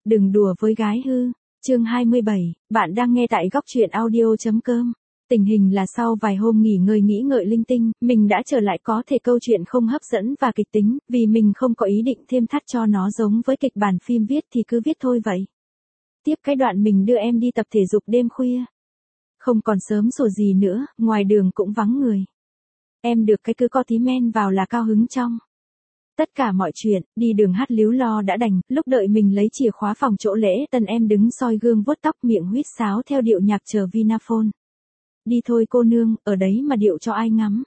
Đừng đùa với gái hư. Chương 27, bạn đang nghe tại góc truyện audio.com. Tình hình là sau vài hôm nghỉ ngợi linh tinh, mình đã trở lại có thể câu chuyện không hấp dẫn và kịch tính, vì mình không có ý định thêm thắt cho nó giống với kịch bản phim viết thì cứ viết thôi vậy. Tiếp cái đoạn mình đưa em đi tập thể dục đêm khuya. Không còn sớm sủa gì nữa, ngoài đường cũng vắng người. Em được cái cứ có tí men vào là cao hứng trong. Tất cả mọi chuyện, đi đường hát líu lo đã đành, lúc đợi mình lấy chìa khóa phòng chỗ lễ tân em đứng soi gương vuốt tóc miệng huýt sáo theo điệu nhạc chờ Vinaphone. Đi thôi cô nương, ở đấy mà điệu cho ai ngắm.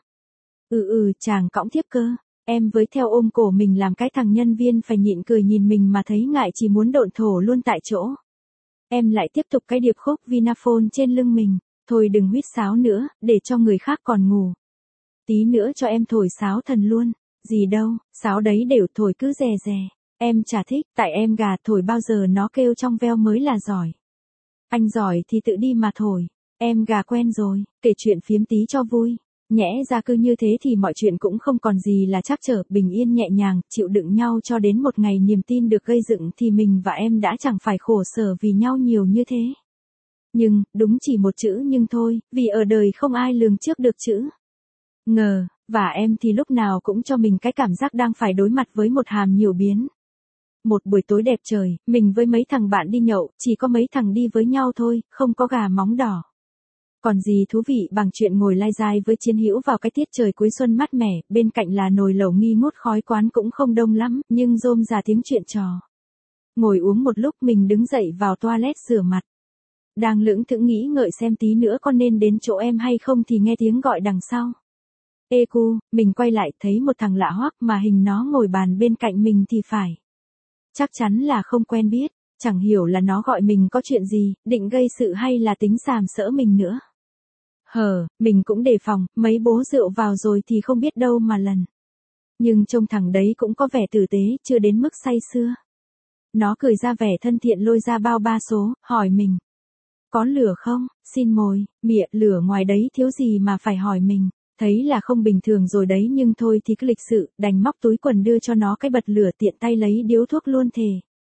Chàng cõng tiếp cơ. Em với theo ôm cổ mình làm cái thằng nhân viên phải nhịn cười nhìn mình mà thấy ngại chỉ muốn độn thổ luôn tại chỗ. Em lại tiếp tục cái điệp khúc Vinaphone trên lưng mình. Thôi đừng huýt sáo nữa, để cho người khác còn ngủ. Tí nữa cho em thổi sáo thần luôn. Gì đâu, sáo đấy đều thổi cứ rè rè. Em chả thích, tại em gà thổi bao giờ nó kêu trong veo mới là giỏi. Anh giỏi thì tự đi mà thổi. Em gà quen rồi, kể chuyện phiếm tí cho vui. Nhẽ ra cứ như thế thì mọi chuyện cũng không còn gì là trắc trở, bình yên nhẹ nhàng, chịu đựng nhau cho đến một ngày niềm tin được gây dựng thì mình và em đã chẳng phải khổ sở vì nhau nhiều như thế. Nhưng, đúng chỉ một chữ nhưng thôi, vì ở đời không ai lường trước được chữ ngờ, và em thì lúc nào cũng cho mình cái cảm giác đang phải đối mặt với một hàm nhiều biến. Một buổi tối đẹp trời, mình với mấy thằng bạn đi nhậu, chỉ có mấy thằng đi với nhau thôi, không có gà móng đỏ. Còn gì thú vị bằng chuyện ngồi lai dai với chiến hữu vào cái tiết trời cuối xuân mát mẻ, bên cạnh là nồi lẩu nghi ngút khói quán cũng không đông lắm, nhưng rôm rà tiếng chuyện trò. Ngồi uống một lúc mình đứng dậy vào toilet rửa mặt. Đang lững thững nghĩ ngợi xem tí nữa con nên đến chỗ em hay không thì nghe tiếng gọi đằng sau. Ê cu, mình quay lại thấy một thằng lạ hoắc mà hình nó ngồi bàn bên cạnh mình thì phải. Chắc chắn là không quen biết, chẳng hiểu là nó gọi mình có chuyện gì, định gây sự hay là tính sàm sỡ mình nữa. Mình cũng đề phòng, mấy bố rượu vào rồi thì không biết đâu mà lần. Nhưng trông thằng đấy cũng có vẻ tử tế, chưa đến mức say sưa. Nó cười ra vẻ thân thiện lôi ra bao ba số, hỏi mình. Có lửa không, xin mồi, mịa lửa ngoài đấy thiếu gì mà phải hỏi mình. Thấy là không bình thường rồi đấy nhưng thôi thì cứ lịch sự, đành móc túi quần đưa cho nó cái bật lửa tiện tay lấy điếu thuốc luôn thề.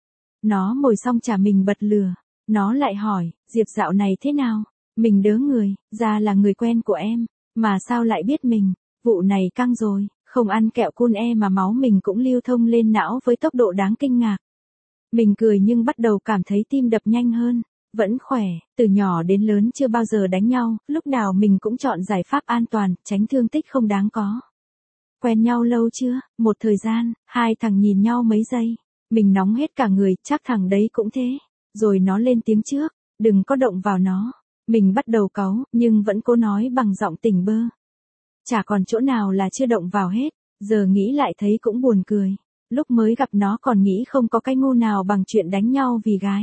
Nó mồi xong trả mình bật lửa. Nó lại hỏi, Diệp dạo này thế nào? Mình đớ người, ra là người quen của em, mà sao lại biết mình? Vụ này căng rồi, không ăn kẹo cun mà máu mình cũng lưu thông lên não với tốc độ đáng kinh ngạc. Mình cười nhưng bắt đầu cảm thấy tim đập nhanh hơn. Vẫn khỏe, từ nhỏ đến lớn chưa bao giờ đánh nhau, lúc nào mình cũng chọn giải pháp an toàn, tránh thương tích không đáng có. Quen nhau lâu chưa? Một thời gian, hai thằng nhìn nhau mấy giây. Mình nóng hết cả người, chắc thằng đấy cũng thế. Rồi nó lên tiếng trước, đừng có động vào nó. Mình bắt đầu cáu, nhưng vẫn cố nói bằng giọng tỉnh bơ. Chả còn chỗ nào là chưa động vào hết, giờ nghĩ lại thấy cũng buồn cười. Lúc mới gặp nó còn nghĩ không có cái ngu nào bằng chuyện đánh nhau vì gái.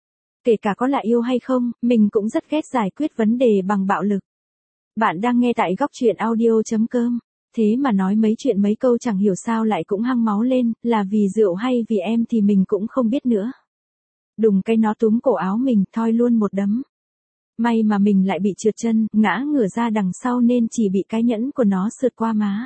Kể cả có là yêu hay không, mình cũng rất ghét giải quyết vấn đề bằng bạo lực. Bạn đang nghe tại góc truyện audio.com. Thế mà nói mấy chuyện mấy câu chẳng hiểu sao lại cũng hăng máu lên, là vì rượu hay vì em thì mình cũng không biết nữa. Đùng cái nó túm cổ áo mình, thoi luôn một đấm. May mà mình lại bị trượt chân, ngã ngửa ra đằng sau nên chỉ bị cái nhẫn của nó sượt qua má.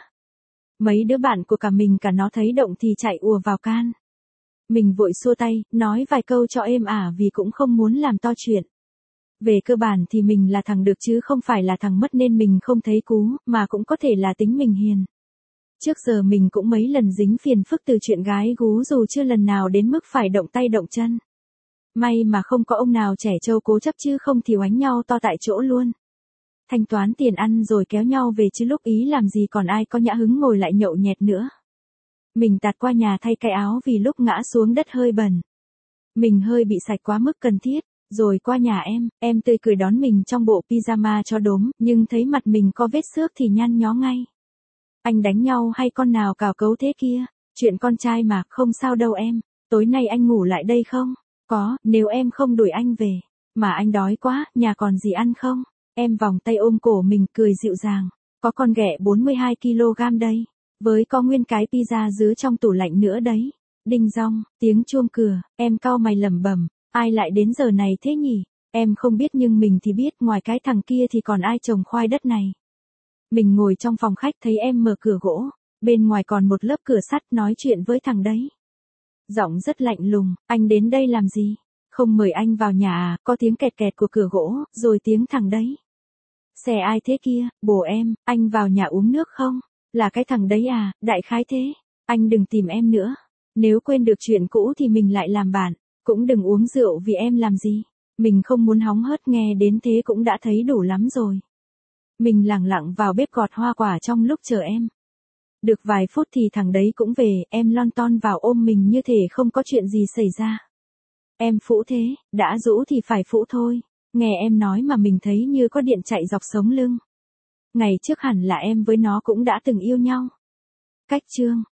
Mấy đứa bạn của cả mình cả nó thấy động thì chạy ùa vào can. Mình vội xua tay, nói vài câu cho êm ả vì cũng không muốn làm to chuyện. Về cơ bản thì mình là thằng được chứ không phải là thằng mất nên mình không thấy cú, mà cũng có thể là tính mình hiền. Trước giờ mình cũng mấy lần dính phiền phức từ chuyện gái gú dù chưa lần nào đến mức phải động tay động chân. May mà không có ông nào trẻ trâu cố chấp chứ không thì oánh nhau to tại chỗ luôn. Thanh toán tiền ăn rồi kéo nhau về chứ lúc ý làm gì còn ai có nhã hứng ngồi lại nhậu nhẹt nữa. Mình tạt qua nhà thay cái áo vì lúc ngã xuống đất hơi bẩn. Mình hơi bị sạch quá mức cần thiết, rồi qua nhà em tươi cười đón mình trong bộ pyjama cho đốm, nhưng thấy mặt mình có vết xước thì nhăn nhó ngay. Anh đánh nhau hay con nào cào cấu thế kia? Chuyện con trai mà, không sao đâu em. Tối nay anh ngủ lại đây không? Có, nếu em không đuổi anh về. Mà anh đói quá, nhà còn gì ăn không? Em vòng tay ôm cổ mình cười dịu dàng. Có con ghẹ 42 kg đây. Với có nguyên cái pizza dứa trong tủ lạnh nữa đấy. Đinh dong, tiếng chuông cửa, em cau mày lẩm bẩm, ai lại đến giờ này thế nhỉ? Em không biết nhưng mình thì biết, ngoài cái thằng kia thì còn ai trồng khoai đất này. Mình ngồi trong phòng khách thấy em mở cửa gỗ, bên ngoài còn một lớp cửa sắt nói chuyện với thằng đấy. Giọng rất lạnh lùng, anh đến đây làm gì? Không mời anh vào nhà à? Có tiếng kẹt kẹt của cửa gỗ, rồi tiếng thằng đấy. Xe ai thế kia, bồ em, anh vào nhà uống nước không? Là cái thằng đấy à, đại khái thế. Anh đừng tìm em nữa. Nếu quên được chuyện cũ thì mình lại làm bạn. Cũng đừng uống rượu vì em làm gì. Mình không muốn hóng hớt, nghe đến thế cũng đã thấy đủ lắm rồi. Mình lẳng lặng vào bếp gọt hoa quả trong lúc chờ em. Được vài phút thì thằng đấy cũng về, em lon ton vào ôm mình như thể không có chuyện gì xảy ra. Em phũ thế, đã rũ thì phải phũ thôi. Nghe em nói mà mình thấy như có điện chạy dọc sống lưng. Ngày trước hẳn là em với nó cũng đã từng yêu nhau. Cách chương